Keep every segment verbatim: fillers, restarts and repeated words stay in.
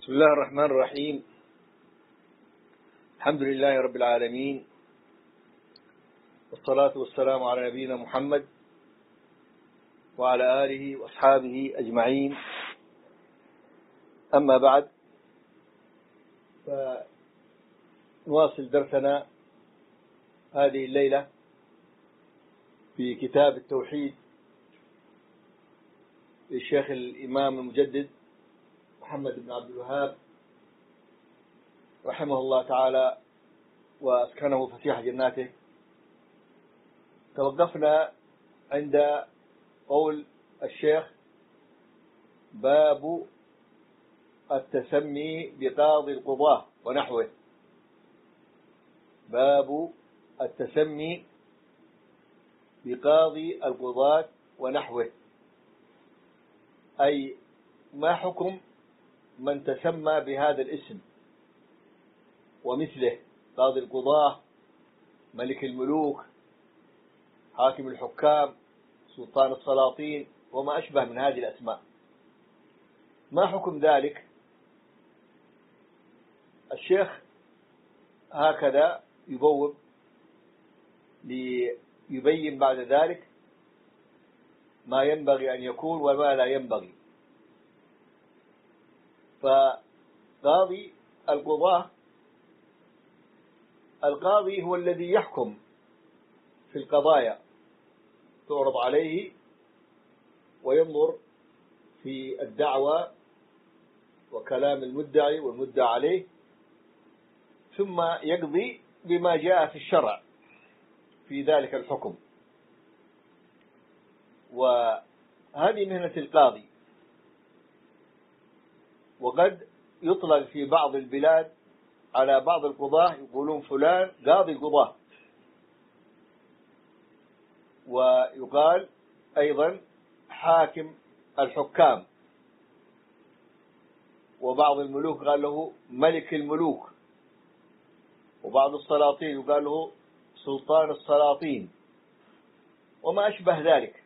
بسم الله الرحمن الرحيم. الحمد لله رب العالمين، والصلاة والسلام على نبينا محمد وعلى آله وأصحابه أجمعين. أما بعد، فنواصل درسنا هذه الليلة في كتاب التوحيد للشيخ الإمام المجدد محمد بن عبد الوهاب رحمه الله تعالى وأسكنه فسيح جناته. توقفنا عند قول الشيخ: باب التسمي بقاضي القضاة ونحوه. باب التسمي بقاضي القضاة ونحوه، أي ما حكم من تسمى بهذا الاسم ومثله: قاضي القضاة، ملك الملوك، حاكم الحكام، سلطان السلاطين، وما أشبه من هذه الأسماء. ما حكم ذلك؟ الشيخ هكذا يبوب ليبين بعد ذلك ما ينبغي أن يكون وما لا ينبغي. فقاضي القضاة، القاضي هو الذي يحكم في القضايا، تعرض عليه وينظر في الدعوى وكلام المدعي والمدعى عليه، ثم يقضي بما جاء في الشرع في ذلك الحكم. وهذه مهنة القاضي. وقد يطلق في بعض البلاد على بعض القضاة، يقولون فلان قاضي القضاة، ويقال أيضا حاكم الحكام، وبعض الملوك قال له ملك الملوك، وبعض السلاطين يقال له سلطان السلاطين، وما أشبه ذلك.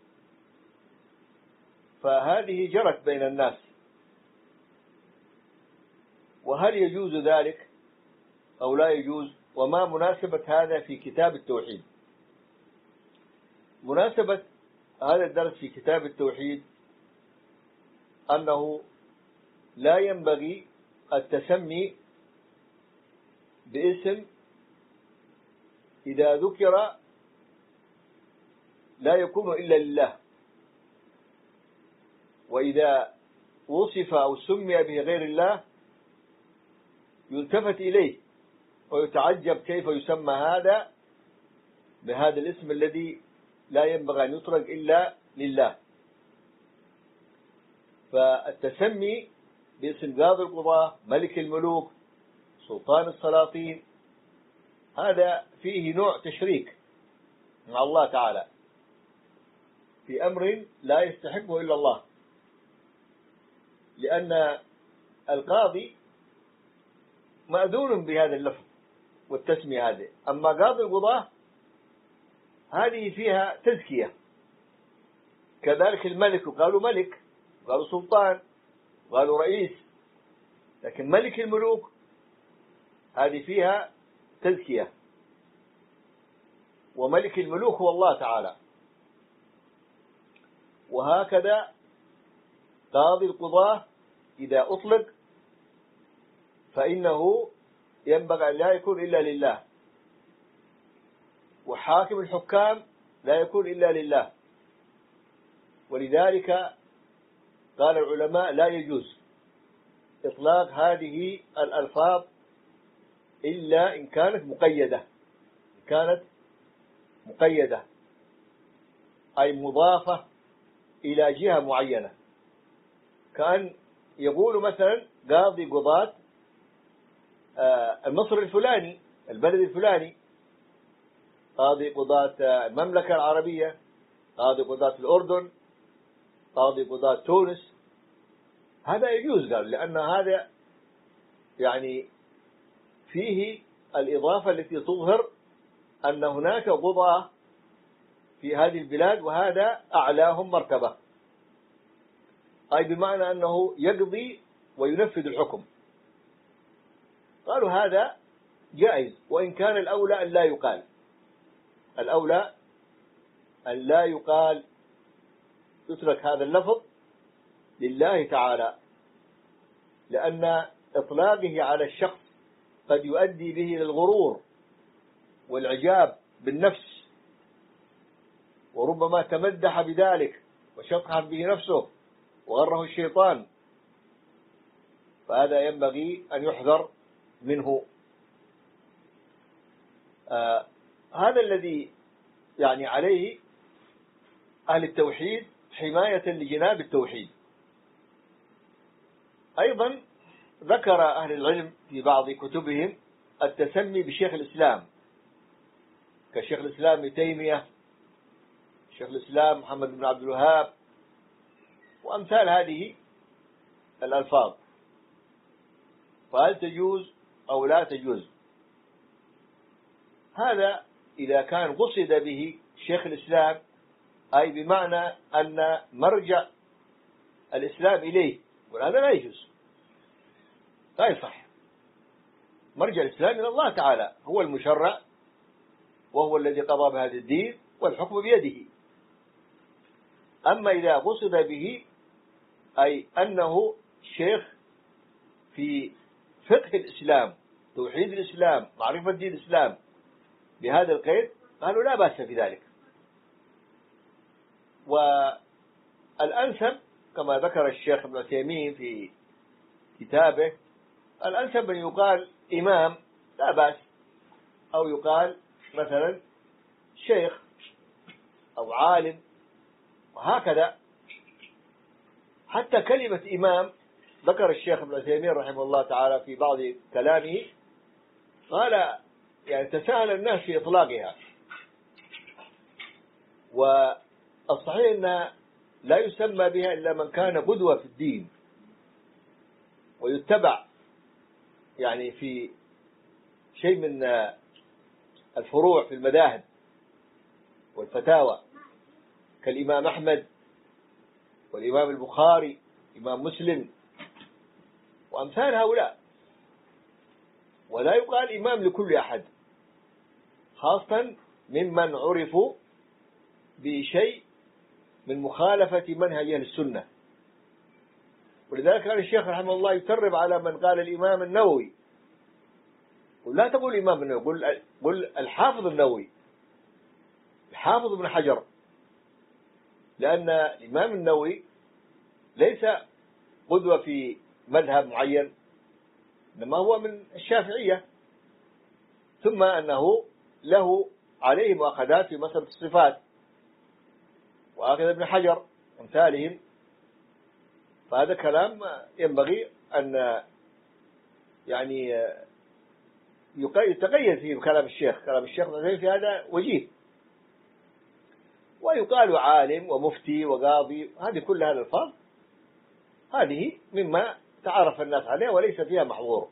فهذه جرت بين الناس. وهل يجوز ذلك أو لا يجوز؟ وما مناسبة هذا في كتاب التوحيد؟ مناسبة هذا الدرس في كتاب التوحيد أنه لا ينبغي التسمي باسم إذا ذكر لا يكون إلا لله، وإذا وصف أو سمي به غير الله يلتفت إليه ويتعجب كيف يسمى هذا بهذا الاسم الذي لا ينبغي أن يترك إلا لله. فالتسمي باسم قاضي القضاة، ملك الملوك، سلطان السلاطين، هذا فيه نوع تشريك مع الله تعالى في أمر لا يستحقه إلا الله، لأن القاضي مأذون بهذا اللفظ والتسمية هذه. أما قاضي القضاة هذه فيها تزكية. كذلك الملك، قالوا ملك، قالوا سلطان، قالوا رئيس. لكن ملك الملوك هذه فيها تزكية، وملك الملوك هو الله تعالى. وهكذا قاضي القضاة إذا أطلق فإنه ينبغي أن لا يكون إلا لله، وحاكم الحكام لا يكون إلا لله. ولذلك قال العلماء لا يجوز إطلاق هذه الألفاظ إلا إن كانت مقيدة، إن كانت مقيدة أي مضافة إلى جهة معينة. كأن يقول مثلا قاضي قضاة المصر الفلاني، البلد الفلاني، قاضي قضاة المملكة العربية، قاضي قضاة الأردن، قاضي قضاة تونس. هذا يجوز، قال لأن هذا يعني فيه الإضافة التي تظهر أن هناك قضاة في هذه البلاد وهذا أعلاهم مرتبة، أي بمعنى أنه يقضي وينفذ الحكم. قالوا هذا جائز، وإن كان الأولى أن لا يقال، الأولى أن لا يقال، يترك هذا اللفظ لله تعالى، لأن إطلاقه على الشخص قد يؤدي به إلى الغرور والإعجاب بالنفس، وربما تمدح بذلك وشطح به نفسه وغره الشيطان، فهذا ينبغي أن يحذر منه. آه هذا الذي يعني عليه أهل التوحيد حماية لجناب التوحيد. أيضا ذكر أهل العلم في بعض كتبهم التسمي بشيخ الإسلام، كشيخ الإسلام ابن تيمية، شيخ الإسلام محمد بن عبد الوهاب، وأمثال هذه الألفاظ، فهل تجوز أو لا تجوز؟ هذا إذا كان قصد به شيخ الإسلام، أي بمعنى أن مرجع الإسلام إليه، وهذا لا يجوز، لا يصح. مرجع الإسلام إلى الله تعالى، هو المشرع وهو الذي قضى بهذا الدين والحكم بيده. أما إذا قصد به أي أنه شيخ في فقه الإسلام، توحيد الإسلام، معرفة دين الإسلام بهذا القيد، قالوا لا بأس في ذلك. والأنسب كما ذكر الشيخ ابن عثيمين في كتابه، الأنسب أن يقال إمام لا بأس، أو يقال مثلا شيخ أو عالم، وهكذا. حتى كلمة إمام ذكر الشيخ ابن عثيمين رحمه الله تعالى في بعض كلامه، قال يعني تساهل الناس في إطلاقها، والصحيح أن لا يسمى بها إلا من كان قدوة في الدين ويتبع يعني في شيء من الفروع في المذاهب والفتاوى، كالإمام أحمد والإمام البخاري، إمام مسلم، وأمثال هؤلاء. ولا يقال إمام لكل أحد، خاصة ممن عرفوا بشيء من مخالفة منهج أهل السنة. ولذلك كان الشيخ رحمه الله يترب على من قال الإمام النووي، ولا تقول الإمام النووي، قل, قل الحافظ النووي، الحافظ ابن حجر، لأن الإمام النووي ليس قدوة في مذهب معين، إنما هو من الشافعية، ثم أنه له عليه مؤاخذات في مسألة الصفات، وهكذا ابن حجر أمثالهم. فهذا كلام ينبغي أن يعني يتقيد فيه كلام الشيخ، كلام الشيخ في هذا وجيه. ويقال عالم ومفتي وقاضي، هذه كل هذه الألفاظ هذه مما تعرف الناس عليها وليس فيها محظور.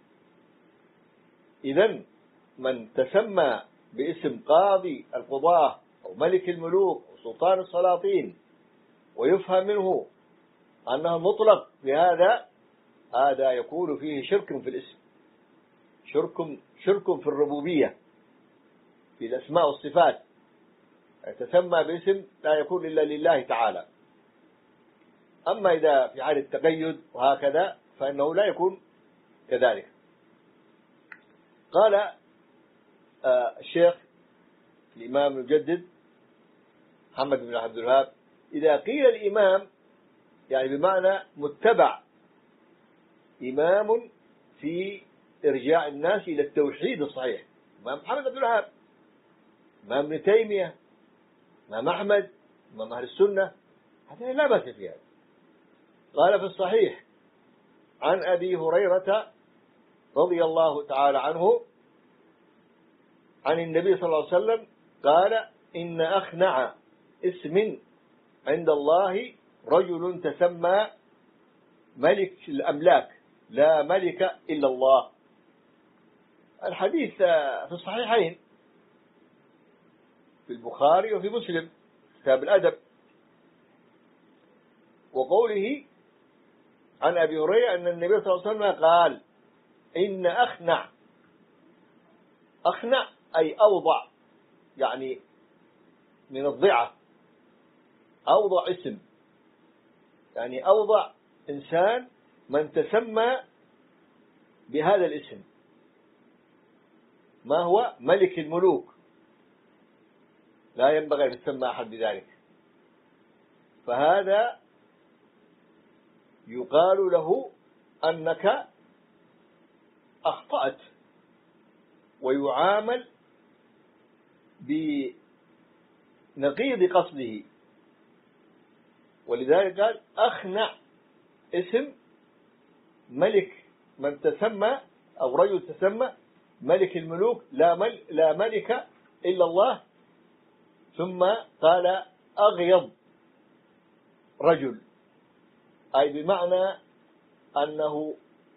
إذن من تسمى باسم قاضي القضاة أو ملك الملوك أو سلطان السلاطين ويفهم منه أنه مطلق بهذا، هذا يكون فيه شرك في الاسم، شرك شرك في الربوبية، في الأسماء والصفات، يتسمى باسم لا يكون إلا لله تعالى. أما إذا في حال التقيد وهكذا فإنه لا يكون كذلك. قال آه الشيخ الإمام المجدد محمد بن عبد الوهاب: إذا قيل الإمام يعني بمعنى متبع، إمام في إرجاع الناس إلى التوحيد الصحيح، إمام محمد بن عبد الوهاب، إمام ابن تيمية، إمام أحمد، إمام أهل السنة، هذا لا بأس فيها. قال في الصحيح عن أبي هريرة رضي الله تعالى عنه عن النبي صلى الله عليه وسلم قال: إن أخنع اسم عند الله رجل تسمى ملك الأملاك لا ملك إلا الله. الحديث في الصحيحين في البخاري وفي مسلم كتاب الأدب. وقوله عن أبي هريرة أن النبي صلى الله عليه وسلم قال إن أخنع، أخنع أي أوضع، يعني من الضعة، أوضع اسم، يعني أوضع إنسان من تسمى بهذا الاسم. ما هو؟ ملك الملوك، لا ينبغي أن يسمى أحد بذلك. فهذا يقال له أنك أخطأت، ويعامل بنقيض قصده. ولذلك قال أخنع اسم ملك من تسمى أو رجل تسمى ملك الملوك، لا, مل لا ملك إلا الله. ثم قال أغيض رجل، أي بمعنى أنه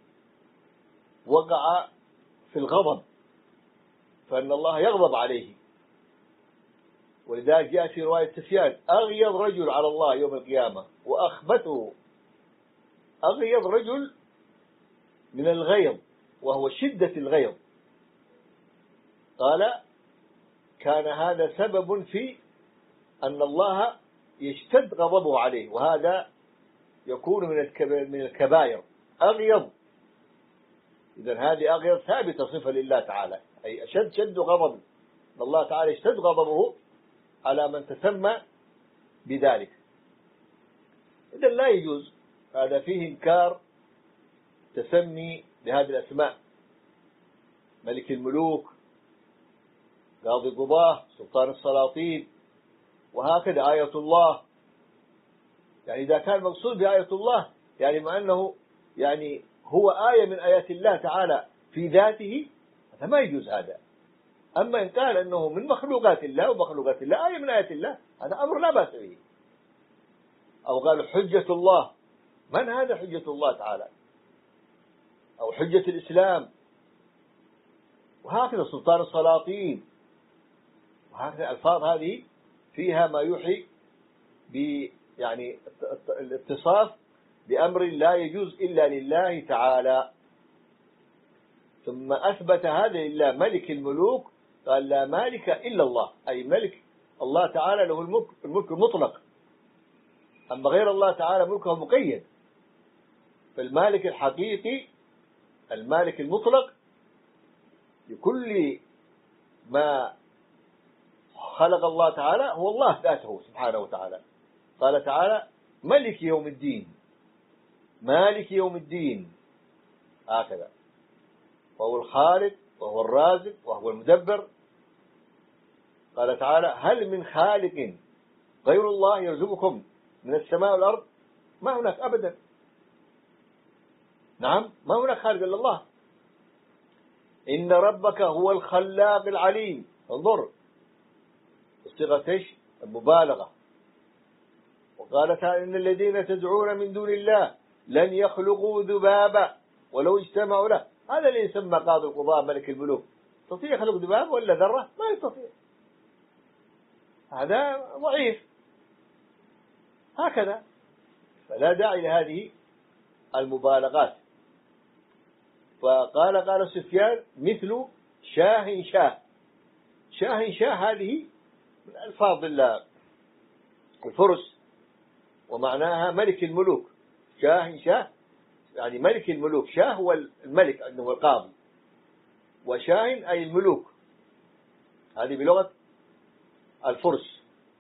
وقع في الغضب، فإن الله يغضب عليه. ولذلك جاء في رواية سفيان أغيض رجل على الله يوم القيامة وأخبثه. أغيض رجل من الغيظ، وهو شدة الغيظ. قال كان هذا سبب في أن الله يشتد غضبه عليه، وهذا يكون من الكبائر. أغيض، إذن هذه أغيض ثابتة صفة لله تعالى، أي أشد شد غضب، أن الله تعالى يشتد غضبه على من تسمى بذلك. إذن لا يجوز، هذا فيه إنكار تسمي بهذه الأسماء: ملك الملوك، قاضي القضاة، سلطان السلاطين، وهكذا آية الله. يعني إذا كان مقصود بآية الله يعني مع أنه يعني هو آية من آيات الله تعالى في ذاته، هذا ما يجوز هذا. أما إن قال أنه من مخلوقات الله ومخلوقات الله آية من آيات الله، هذا أمر لا بأس به. أو قال حجة الله، من هذا حجة الله تعالى؟ أو حجة الإسلام، وهكذا سلطان السلاطين، وهكذا الألفاظ هذه فيها ما يوحي ب يعني الاتصاف بأمر لا يجوز إلا لله تعالى. ثم أثبت هذا لله ملك الملوك، قال لا مالك إلا الله، أي ملك الله تعالى له الملك، الملك المطلق. أما غير الله تعالى ملكه مقيد. فالمالك الحقيقي، المالك المطلق لكل ما خلق الله تعالى هو الله ذاته سبحانه وتعالى. قال تعالى ملك يوم الدين، مالك يوم الدين، هكذا. وهو الخالق وهو الرازق وهو المدبر. قال تعالى هل من خالق غير الله يرزقكم من السماء والأرض؟ ما هناك أبدا. نعم، ما هناك خالق إلا الله. إن ربك هو الخلاق العليم. انظر صيغة ايش؟ المبالغة. وقال تعالى إن الذين تدعون من دون الله لن يخلقوا ذبابا ولو اجتمعوا له. هذا اللي يسمى قاضي القضاء ملك الملوك، يستطيع يخلق ذباب ولا ذرة؟ ما يستطيع، هذا ضعيف. هكذا، فلا داعي لهذه المبالغات. فقال قال سفيان مثل شاه شاه. شاه شاه هذه من ألفاظ الفرس، ومعناها ملك الملوك. شاه شاه يعني ملك الملوك. شاه هو الملك أنه القاضي، وشاه أي الملوك. هذه بلغة الفرس.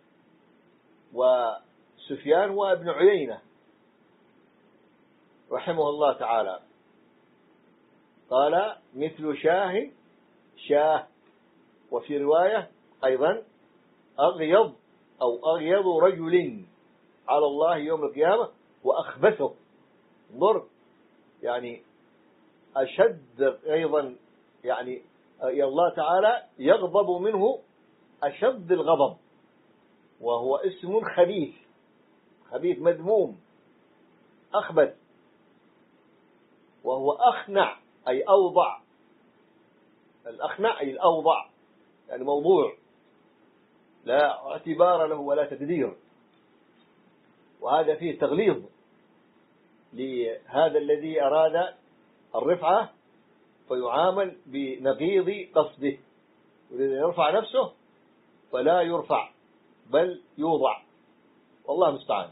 وسفيان هو ابن عيينة رحمه الله تعالى. قال مثل شاه شاه. وفي رواية أيضا أغيض أو أغيض رجل على الله يوم القيامة وأخبثه. انظر، يعني أشد أيضا، يعني الله تعالى يغضب منه أشد الغضب، وهو اسم خبيث، خبيث مذموم، أخبث. وهو أخنع أي أوضع. الأخنع أي الأوضع، يعني موضوع لا اعتبار له ولا تقدير. وهذا فيه تغليظ لهذا الذي أراد الرفعة فيعامل بنقيض قصده، وإذا يرفع نفسه فلا يرفع بل يوضع، والله المستعان.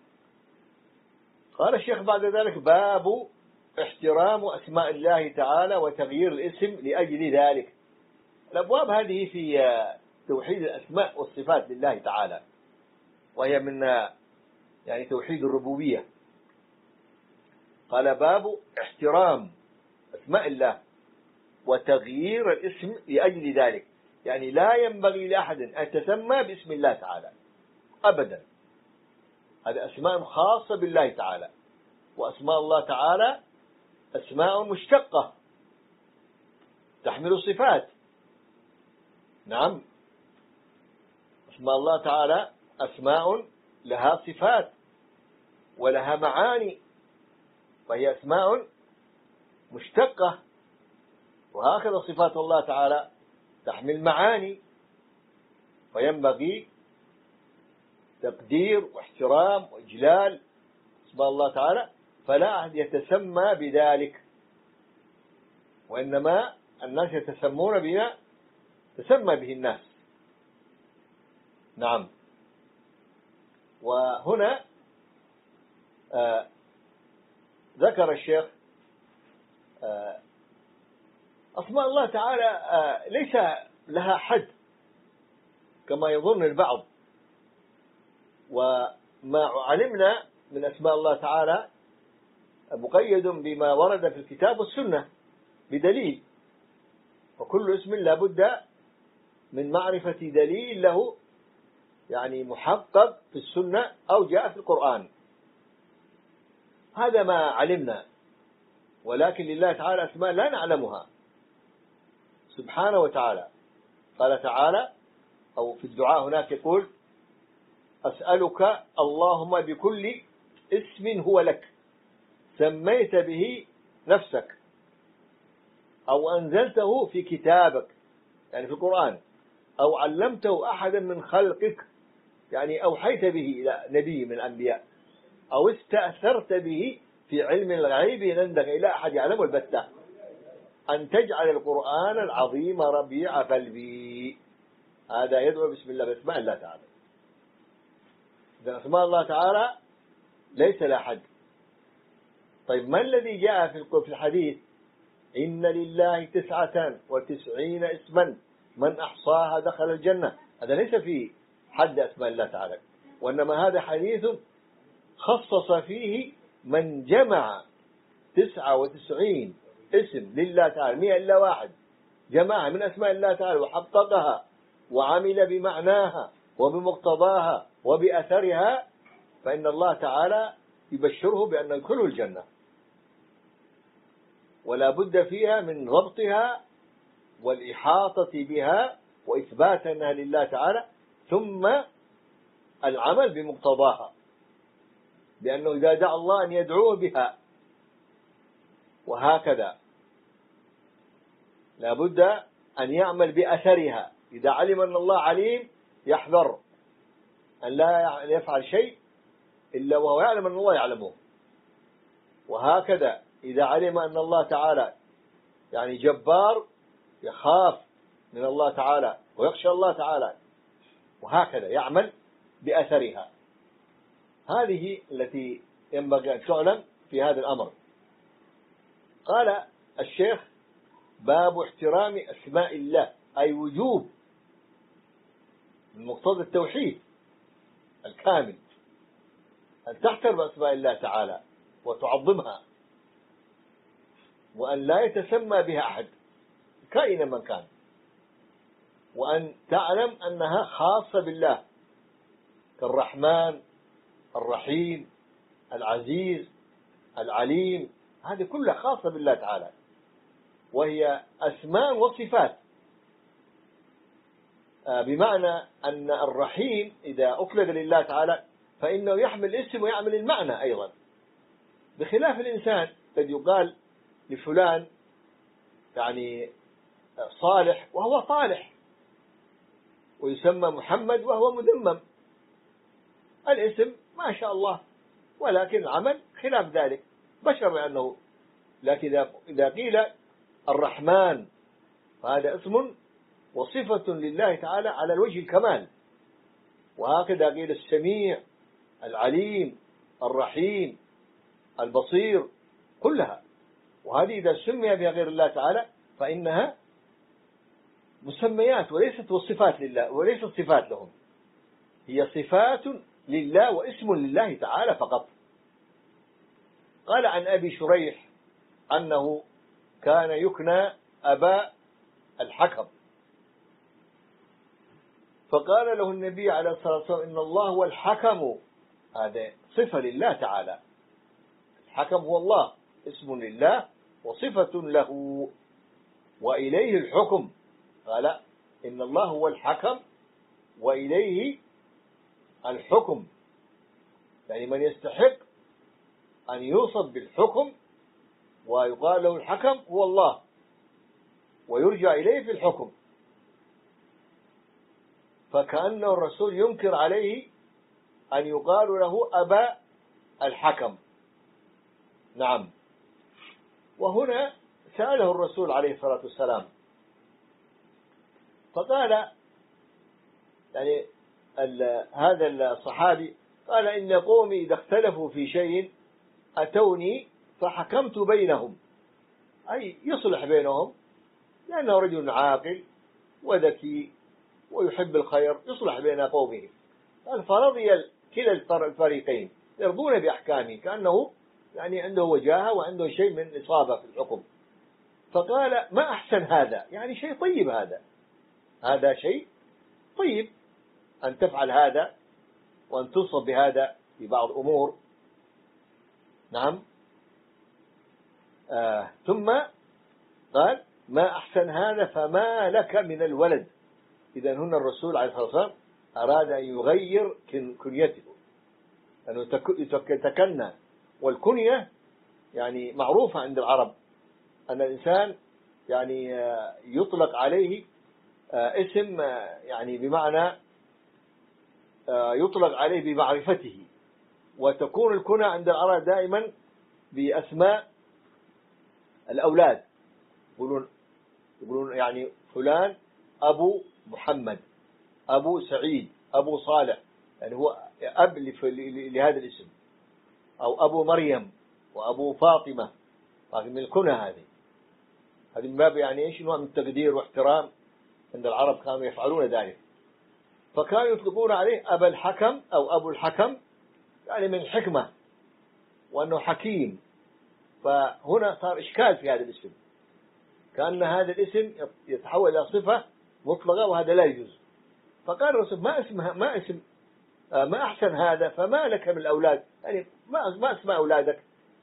قال الشيخ بعد ذلك: باب احترام أسماء الله تعالى وتغيير الاسم لأجل ذلك. الأبواب هذه في توحيد الأسماء والصفات لله تعالى، وهي من يعني توحيد الربوبية. قال: باب احترام أسماء الله وتغيير الاسم لأجل ذلك، يعني لا ينبغي لأحد أن يتسمى باسم الله تعالى أبدا. هذه أسماء خاصة بالله تعالى، وأسماء الله تعالى أسماء مشتقة تحمل صفات. نعم، أسماء الله تعالى أسماء لها صفات ولها معاني، وهي أسماء مشتقة، وهكذا صفات الله تعالى تحمل معاني، فينبغي تقدير واحترام وإجلال أسماء الله تعالى، فلا أحد يتسمى بذلك، وإنما الناس يتسمون بما تسمى به الناس. نعم. وهنا آه ذكر الشيخ آه أسماء الله تعالى آه ليس لها حد كما يظن البعض، وما علمنا من أسماء الله تعالى مقيد بما ورد في الكتاب والسنة بدليل، وكل اسم لا بد من معرفة دليل له، يعني محقق في السنة أو جاء في القرآن. هذا ما علمنا، ولكن لله تعالى أسماء لا نعلمها سبحانه وتعالى. قال تعالى أو في الدعاء هناك يقول: أسألك اللهم بكل اسم هو لك سميت به نفسك أو أنزلته في كتابك، يعني في القرآن، أو علمته أحدا من خلقك، يعني أوحيت به إلى نبي من الأنبياء، أو استأثرت به في علم الغيب عندك إلى أحد يعلمه البتة، أن تجعل القرآن العظيم ربيع قلبي. هذا يدعو بسم الله باسماء الله تعالى. إذن أسماء الله تعالى ليس لا حد. طيب ما الذي جاء في الحديث: إن لله تسعة وتسعين اسما من أحصاها دخل الجنة؟ هذا ليس في حد أسماء الله تعالى، وإنما هذا حديث خصص فيه من جمع تسعة وتسعين اسم لله تعالى، مئة إلا واحد جمعها من أسماء الله تعالى وحققها وعمل بمعناها وبمقتضاها وبأثرها، فإن الله تعالى يبشره بأن يدخله الجنة، ولا بد فيها من ضبطها والإحاطة بها وإثبات أنها لله تعالى، ثم العمل بمقتضاها، لأنه إذا دعا الله أن يدعوه بها، وهكذا لا بد أن يعمل بأثرها. إذا علم أن الله عليم يحذر أن لا يفعل شيء إلا وهو يعلم أن الله يعلمه، وهكذا إذا علم أن الله تعالى يعني جبار يخاف من الله تعالى ويخشى الله تعالى، وهكذا يعمل بأثرها. هذه التي ينبغي أن تعلم في هذا الأمر. قال الشيخ: باب احترام أسماء الله، أي وجوب من مقتضى التوحيد الكامل أن تحترم أسماء الله تعالى وتعظمها، وأن لا يتسمى بها أحد كائنا من كان، وأن تعلم أنها خاصة بالله، كالرحمن، الرحيم، العزيز، العليم، هذه كلها خاصة بالله تعالى، وهي أسماء وصفات. بمعنى أن الرحيم إذا أطلق لله تعالى فإنه يحمل الاسم ويعمل المعنى أيضا، بخلاف الإنسان قد يقال لفلان يعني صالح وهو طالح، ويسمى محمد وهو مذمم. الاسم ما شاء الله، ولكن العمل خلاف ذلك. بشر لأنه، لكن إذا قيل الرحمن فهذا اسم وصفة لله تعالى على الوجه الكمال. وهكذا قيل السميع، العليم، الرحيم، البصير، كلها. وهذه إذا سمي بها غير الله تعالى فإنها مسميات وليست وصفات لله، وليست صفات لهم، هي صفات لله واسم لله تعالى فقط. قال عن أبي شريح أنه كان يكنى أبا الحكم، فقال له النبي عليه الصلاة والسلام إن الله هو الحكم، هذا صفة لله تعالى، الحكم هو الله، اسم لله وصفة له، وإليه الحكم. قال إن الله هو الحكم وإليه الحكم، يعني من يستحق أن يوصف بالحكم ويقال له الحكم هو الله، ويرجع إليه في الحكم. فكأنه الرسول ينكر عليه أن يقال له أبا الحكم. نعم. وهنا سأله الرسول عليه الصلاة والسلام فقال، يعني هذا الصحابي قال إن قومي إذا اختلفوا في شيء أتوني فحكمت بينهم، أي يصلح بينهم، لأنه رجل عاقل وذكي ويحب الخير، يصلح بين قومه. قال فرضي كلا الفريقين يرضون بأحكامه، كأنه يعني عنده وجاهة وعنده شيء من إصابة في الحكم. فقال ما أحسن هذا، يعني شيء طيب، هذا هذا شيء طيب أن تفعل هذا وأن تصب بهذا في بعض الأمور. نعم. آه. ثم قال ما أحسن هذا فما لك من الولد. إذا هنا الرسول عليه الصلاة والسلام أراد أن يغير كنيته، أنه يتكنى، والكنية يعني معروفة عند العرب أن الإنسان يعني يطلق عليه اسم، يعني بمعنى يطلق عليه بمعرفته، وتكون الكنى عند العرب دائما بأسماء الأولاد، يقولون يقولون يعني فلان أبو محمد، أبو سعيد، أبو صالح، يعني هو أب لهذا الاسم، أو أبو مريم وأبو فاطمة، لكن من الكنى هذه هذه من باب يعني إيش، نوع من التقدير واحترام عند العرب، كانوا يفعلون ذلك. فكانوا يطلقون عليه أبا الحكم أو أبو الحكم، يعني من الحكمة وأنه حكيم. فهنا صار إشكال في هذا الاسم، كأن هذا الاسم يتحول إلى صفة مطلقة، وهذا لا يجوز. فقال الرسول ما اسمها ما اسم ما أحسن هذا فما لك من الأولاد، يعني ما ما اسماء أولادك؟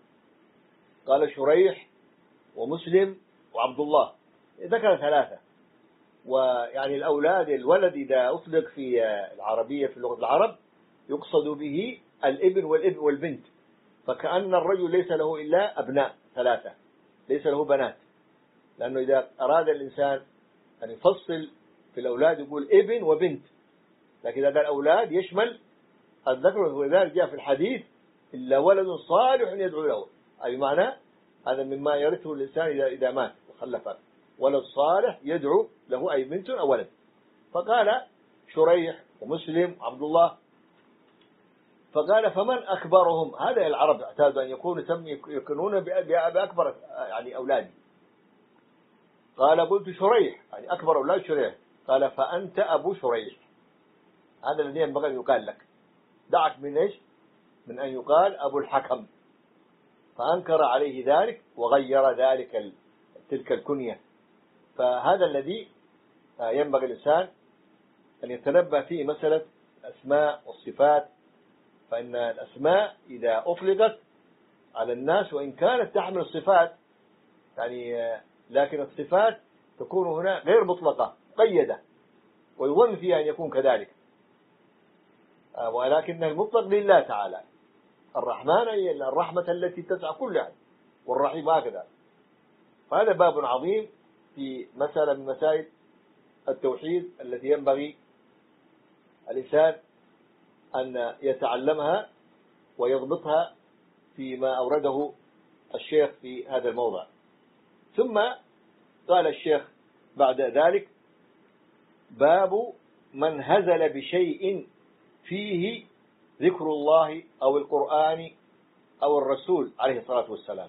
قال شريح ومسلم وعبد الله، ذكر ثلاثة. ويعني الأولاد، الولد إذا أطلق في العربية في لغة العرب يقصد به الابن والابن والبنت، فكأن الرجل ليس له إلا أبناء ثلاثة، ليس له بنات، لأنه إذا أراد الإنسان أن يفصل في الأولاد يقول ابن وبنت، لكن هذا الأولاد يشمل الذكر، ولذلك جاء في الحديث إلا ولد صالح يدعو له، أي معنى هذا مما يرثه الإنسان إذا إذا مات وخلف ولد صالح يدعو له، أي بنت أو ولد. فقال شريح ومسلم عبد الله. فقال فمن أكبرهم؟ هذا العرب اعتادوا أن يكونوا يكونون بأكبر يعني أولادي. قال قلت شريح، يعني أكبر أولاد شريح. قال فأنت أبو شريح، هذا الذي ينبغي أن يقال لك، دعك من إيش، من أن يقال أبو الحكم. فأنكر عليه ذلك وغير ذلك تلك الكنية. فهذا الذي ينبغي الإنسان أن يتنبه فيه مسألة الأسماء والصفات، فإن الأسماء إذا أطلقت على الناس وإن كانت تحمل الصفات يعني، لكن الصفات تكون هنا غير مطلقة قيدة، ويظن فيها أن يكون كذلك، ولكن المطلق لله تعالى. الرحمن هي الرحمة التي تسع كل أحد، والرحيم هكذا. فهذا باب عظيم في مسألة من مسائل التوحيد التي ينبغي الإنسان أن يتعلمها ويضبطها فيما أورده الشيخ في هذا الموضع. ثم قال الشيخ بعد ذلك: باب من هزل بشيء فيه ذكر الله أو القرآن أو الرسول عليه الصلاة والسلام.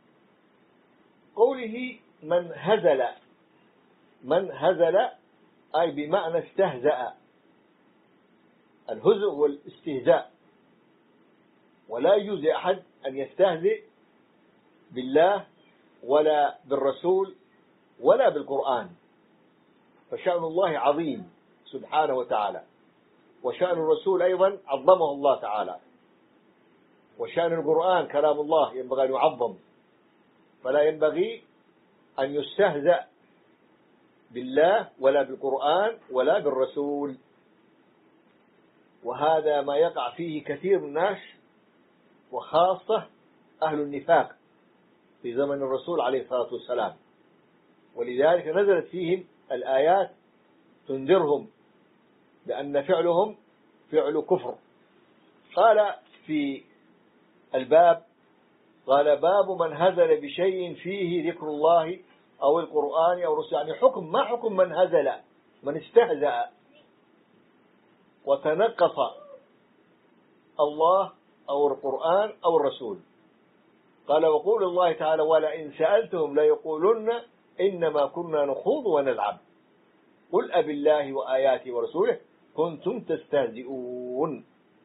قوله من هزل، من هزل أي بمعنى استهزأ. الهزء هو الاستهزاء، ولا يجوز لأحد أن يستهزئ بالله ولا بالرسول ولا بالقرآن، فشأن الله عظيم سبحانه وتعالى، وشأن الرسول أيضا عظمه الله تعالى، وشأن القرآن كلام الله ينبغي أن يعظم، فلا ينبغي أن يستهزأ بالله ولا بالقرآن ولا بالرسول. وهذا ما يقع فيه كثير من الناس، وخاصة أهل النفاق في زمن الرسول عليه الصلاة والسلام، ولذلك نزلت فيهم الآيات تنذرهم بأن فعلهم فعل كفر. قال في الباب، قال باب من هزل بشيء فيه ذكر الله أو القرآن أو الرسول، يعني حكم، ما حكم من هزل؟ من استهزأ وتنقص الله أو القرآن أو الرسول. قال وقول الله تعالى: ولئن سألتهم ليقولن إنما كنا نخوض ونلعب قل أب الله وآياته ورسوله كنتم تستهزئون.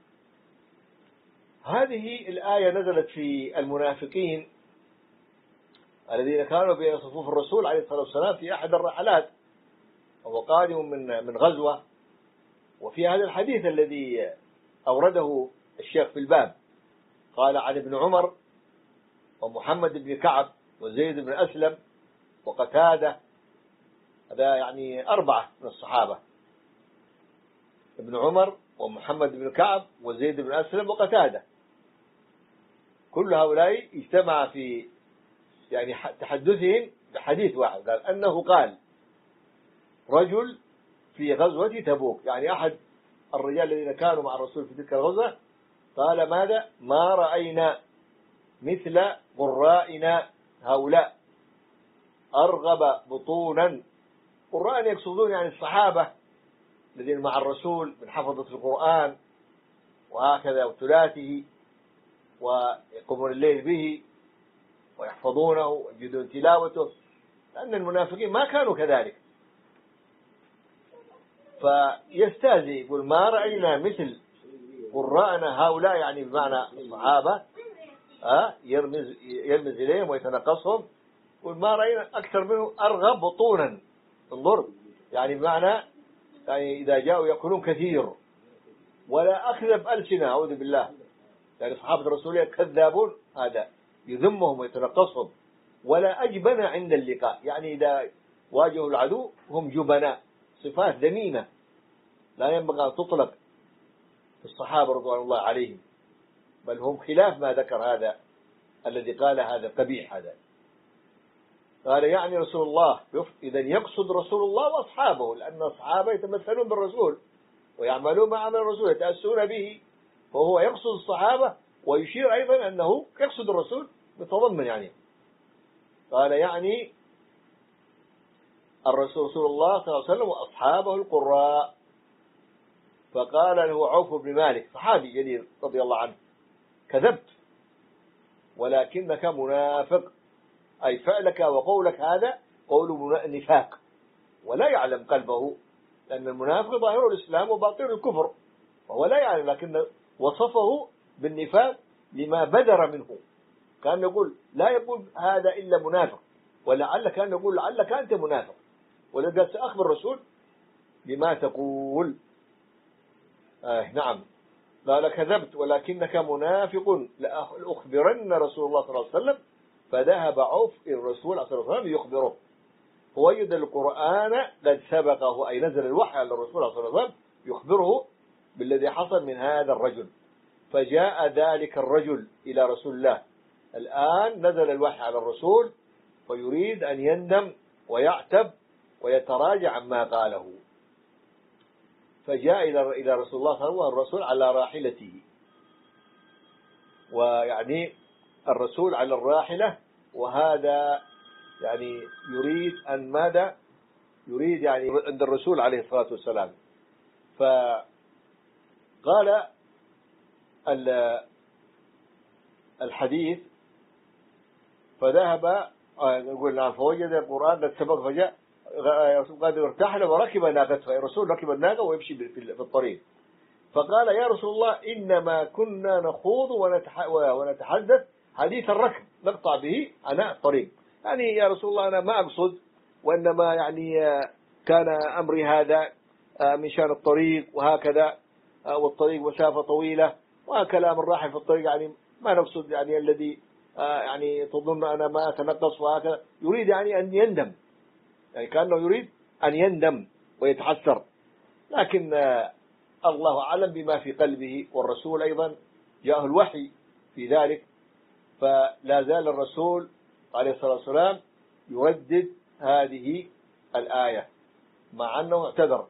هذه الآية نزلت في المنافقين الذين كانوا بين صفوف الرسول عليه الصلاة والسلام في أحد الرحلات، وهو قادم من من غزوة. وفي هذا الحديث الذي أورده الشيخ في الباب قال: عن ابن عمر ومحمد بن كعب وزيد بن أسلم وقتادة، هذا يعني أربعة من الصحابة، ابن عمر ومحمد بن كعب وزيد بن أسلم وقتادة، كل هؤلاء اجتمع في يعني تحدثهم بحديث واحد، قال أنه قال رجل في غزوة تبوك، يعني أحد الرجال الذين كانوا مع الرسول في تلك الغزوة، قال ماذا؟ ما رأينا مثل قرائنا هؤلاء أرغب بطونا. قراء يقصدون يعني الصحابة الذين مع الرسول من حفظة القرآن وهكذا وتلاته ويقومون الليل به ويحفظونه ويجدون تلاوته، لأن المنافقين ما كانوا كذلك. فيستهزئ يقول ما رأينا مثل قراءنا هؤلاء، يعني بمعنى الصحابة، أه يرمز يرمز إليهم ويتنقصهم، يقول ما رأينا أكثر منه أرغب بطونا. انظر، يعني بمعنى يعني إذا جاءوا يأكلون كثير ولا أكذب ألسنة، أعوذ بالله، يعني صحابة الرسول كذابون، هذا يذمهم ويتنقصهم. ولا أجبن عند اللقاء، يعني إذا واجهوا العدو هم جبناء، صفات ذميمة لا ينبغي أن تطلق في الصحابة رضوان الله عليهم، بل هم خلاف ما ذكر هذا الذي قال هذا قبيح. هذا قال يعني رسول الله، إذا يقصد رسول الله وأصحابه، لأن الصحابة يتمثلون بالرسول ويعملون مع عمل الرسول يتأسون به، وهو يقصد الصحابة ويشير أيضا أنه يقصد الرسول متضمن. يعني قال يعني الرسول رسول الله صلى الله عليه وسلم وأصحابه القراء. فقال له عوف بن مالك صحابي جليل رضي الله عنه: كذبت ولكنك منافق، أي فعلك وقولك هذا قول نفاق ولا يعلم قلبه، لأن المنافق ظاهر الإسلام وباطن الكفر، وهو لا يعلم، لكن وصفه بالنفاق لما بدر منه. كان يقول لا يقول هذا إلا منافق، ولعل كان يقول لعلك أنت منافق، ولذا سأخبر الرسول بما تقول. آه نعم، قال كذبت ولكنك منافق لأخبرن رسول الله صلى الله عليه وسلم. فذهب عوف الرسول صلى الله عليه وسلم يخبره، فوجد القرآن قد سبقه، أي نزل الوحي على الرسول صلى الله عليه وسلم يخبره بالذي حصل من هذا الرجل. فجاء ذلك الرجل إلى رسول الله، الآن نزل الوحي على الرسول ويريد أن يندم ويعتب ويتراجع عما قاله. فجاء إلى رسول الله صلى الله عليه وسلم الرسول على راحلته، ويعني الرسول على الراحلة، وهذا يعني يريد أن ماذا؟ يريد يعني عند الرسول عليه الصلاة والسلام. فقال الحديث فذهب قلنا فوجد القرآن قد سبق فجاء قد ارتحل وركب ناقته، الرسول ركب الناقة ويمشي في الطريق، فقال يا رسول الله إنما كنا نخوض ونتحدث حديث الركب نقطع به عناء الطريق، يعني يا رسول الله أنا ما أقصد، وإنما يعني كان أمري هذا من شأن الطريق وهكذا، والطريق مسافة طويلة وكلام الراحل في الطريق، يعني ما نقصد يعني الذي يعني تظن أنا ما أتنقص وهكذا، يريد يعني أن يندم، يعني كأنه يريد أن يندم ويتحسر، لكن الله أعلم بما في قلبه، والرسول أيضا جاءه الوحي في ذلك، فلا زال الرسول عليه الصلاة والسلام يردد هذه الآية مع أنه اعتذر،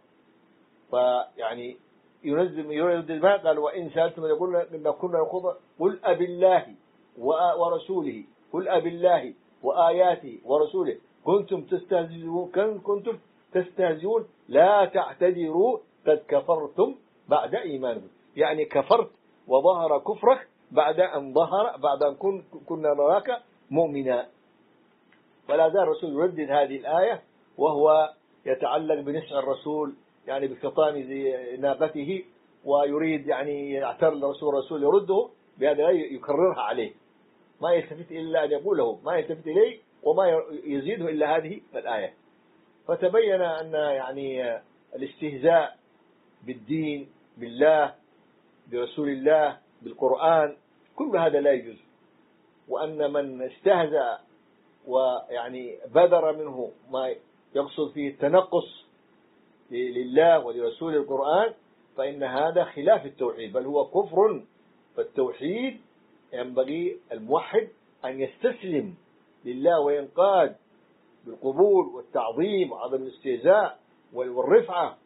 فيعني ينزل يردد ما قال وإن سألتم يقول إن كنا نخوض قل أبي الله ورسوله قل أبي الله وآياته ورسوله كنتم تستهزئون كنتم تستهزئون لا تعتذروا قد كفرتم بعد إيمانكم، يعني كفرت وظهر كفرك بعد أن ظهر بعد أن كنا نراك مؤمنا. فلا زال الرسول يردد هذه الآية وهو يتعلق بنسع الرسول يعني بخطام ناقته، ويريد يعني يعتر الرسول الرسول يرده بهذا يكررها عليه، ما يلتفت إلا أن يقوله، ما يلتفت إليه وما يزيده إلا هذه الآية. فتبين أن يعني الاستهزاء بالدين بالله برسول الله بالقرآن كل هذا لا يجوز، وأن من استهزأ ويعني بدر منه ما يقصد فيه التنقص لله ولرسول القرآن فإن هذا خلاف التوحيد، بل هو كفر. فالتوحيد ينبغي الموحد أن يستسلم لله وينقاد بالقبول والتعظيم وعدم الاستهزاء والرفعة،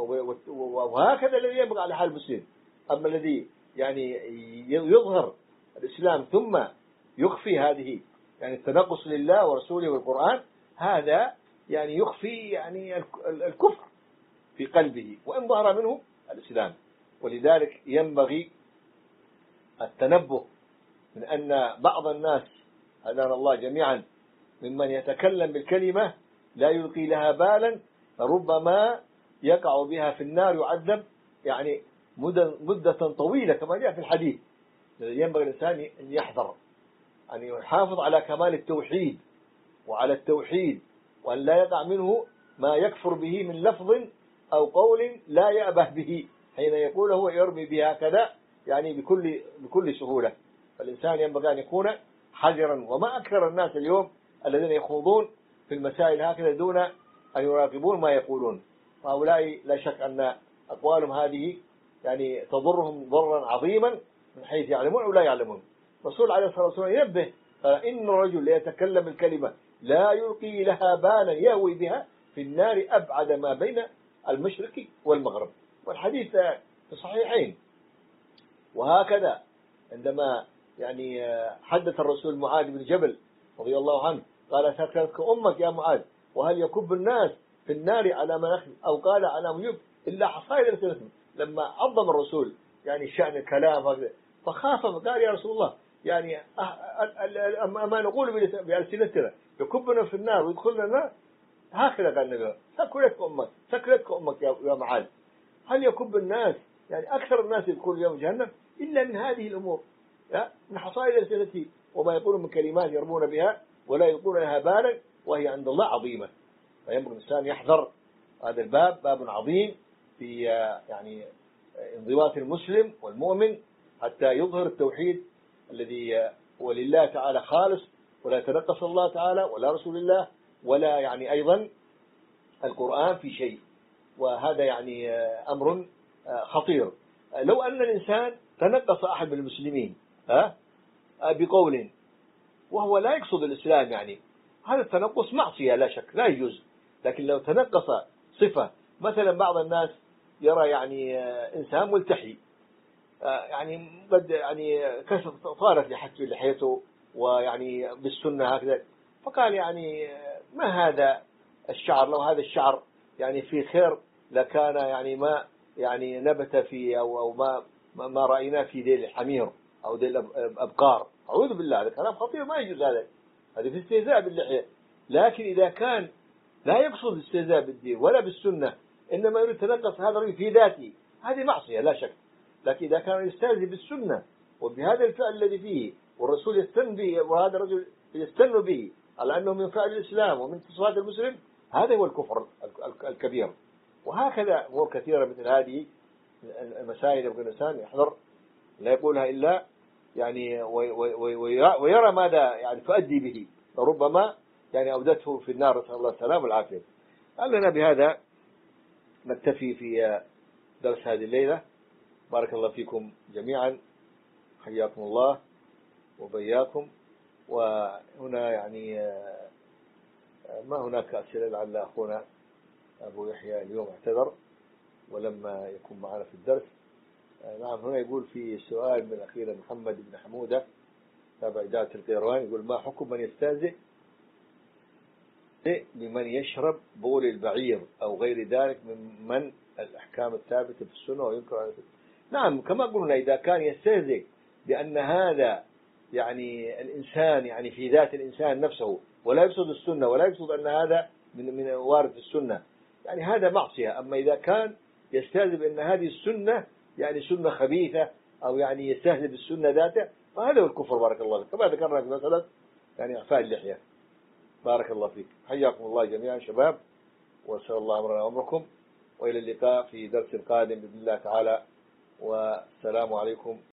وهكذا الذي ينبغي على حال المسلم. أما الذي يعني يظهر الإسلام ثم يخفي هذه يعني التنقص لله ورسوله والقرآن، هذا يعني يخفي يعني الكفر في قلبه وإن ظهر منه الإسلام. ولذلك ينبغي التنبه من أن بعض الناس هدانا الله جميعا ممن يتكلم بالكلمة لا يلقي لها بالا ربما يقع بها في النار يعذب يعني مدة طويلة كما جاء في الحديث. ينبغي الإنسان أن يحذر أن يحافظ على كمال التوحيد وعلى التوحيد، وأن لا يقع منه ما يكفر به من لفظ أو قول لا يأبه به حين يقوله ويرمي بها كذا يعني بكل بكل سهولة. فالإنسان ينبغي أن يكون حذرا. وما أكثر الناس اليوم الذين يخوضون في المسائل هكذا دون أن يراقبون ما يقولون، وهؤلاء لا شك أن أقوالهم هذه يعني تضرهم ضررا عظيما من حيث يعلمون أو لا يعلمون. الرسول عليه الصلاة والسلام ينبه إن الرجل يتكلم الكلمة لا يلقي لها بالا يهوي بها في النار أبعد ما بين المشرق والمغرب، والحديث في الصحيحين. وهكذا عندما يعني حدث الرسول معاذ بن جبل رضي الله عنه قال سكتك أمك يا معاذ وهل يكب الناس في النار على مناخ أو قال على ميوب إلا حصائد ألسنتهم. لما عظم الرسول يعني شأن الكلام هذا فخاف قال يا رسول الله يعني ما نقول بألسنتنا يكبنا في النار ويدخلنا النار، هكذا قال النبي سكلتك أمك سكلتك أمك يا معاذ. هل يكب الناس يعني أكثر الناس يدخلون يوم جهنم إلا من هذه الأمور من حصائد ألسنتهم وما يقولون من كلمات يرمون بها ولا يلقون لها بالا وهي عند الله عظيمة. فينبغي الإنسان يحذر هذا الباب، باب عظيم في يعني انضباط المسلم والمؤمن حتى يظهر التوحيد الذي هو لله تعالى خالص ولا يتنقص الله تعالى ولا رسول الله ولا يعني أيضا القرآن في شيء. وهذا يعني أمر خطير. لو أن الإنسان تنقص أحد من المسلمين ها بقول وهو لا يقصد الإسلام يعني هذا التنقص معصية لا شك لا يجوز. لكن لو تنقص صفة مثلا بعض الناس يرى يعني إنسان ملتحي يعني قد يعني كشف طارت لحيته ويعني بالسنة هكذا. فقال يعني ما هذا الشعر، لو هذا الشعر يعني في خير لكان يعني ما يعني نبت في أو أو ما ما رأيناه في ذيل الحمير أو ذيل الأبقار. أعوذ بالله، هذا كلام خطير ما يجوز. هذا هذا في استهزاء باللحية. لكن إذا كان لا يقصد استهزاء بالدين ولا بالسنة، إنما يريد تنقص هذا الرجل في ذاته، هذه معصية لا شك. لكن إذا كان يستهزئ بالسنة وبهذا الفعل الذي فيه والرسول يستن به وهذا الرجل يستن به على أنه من فعل الإسلام ومن صفات المسلم، هذا هو الكفر الكبير. وهكذا أمور كثيرة مثل هذه المسائل يبقى الإنسان يحذر لا يقولها إلا يعني ويرى ماذا يعني تؤدي به، فربما يعني أودته في النار، نسأل الله السلامة والعافية. لعلنا بهذا نكتفي في درس هذه الليلة. بارك الله فيكم جميعا، حياكم الله وبياكم. وهنا يعني ما هناك أسئلة، لعل أخونا أبو يحيى اليوم اعتذر ولما يكون معنا في الدرس. نعم، هنا يقول في سؤال من أخيرا محمد بن حمودة تابع إدارة القيروان، يقول ما حكم من يستهزئ بمن يشرب بول البعير أو غير ذلك ممن الأحكام الثابتة في السنة وينكر على السنة؟ نعم، كما قلنا إذا كان يستهزئ بأن هذا يعني الإنسان يعني في ذات الإنسان نفسه ولا يقصد السنة ولا يقصد أن هذا من من وارد في السنة، يعني هذا معصية. أما إذا كان يستهزئ بأن هذه السنة يعني سنة خبيثة أو يعني يستهزئ بالسنة ذاته، فهذا هو الكفر. بارك الله فيك، كما ذكرنا في مسألة يعني إعفاء اللحية. بارك الله فيك، حياكم الله جميعا شباب، وأسأل الله أمرنا وأمركم، وإلى اللقاء في درس قادم بإذن الله تعالى، والسلام عليكم